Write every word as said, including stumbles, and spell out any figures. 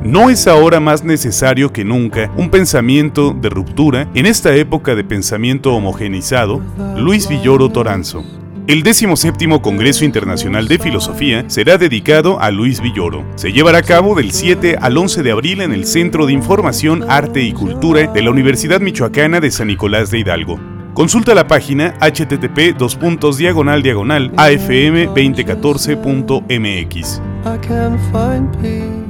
¿No es ahora más necesario que nunca un pensamiento de ruptura en esta época de pensamiento homogeneizado? Luis Villoro Toranzo. El decimoséptimo Congreso Internacional de Filosofía será dedicado a Luis Villoro. Se llevará a cabo del siete al once de abril en el Centro de Información, Arte y Cultura de la Universidad Michoacana de San Nicolás de Hidalgo. Consulta la página h t t p dos puntos diagonal diagonal a f m veinte catorce punto m x.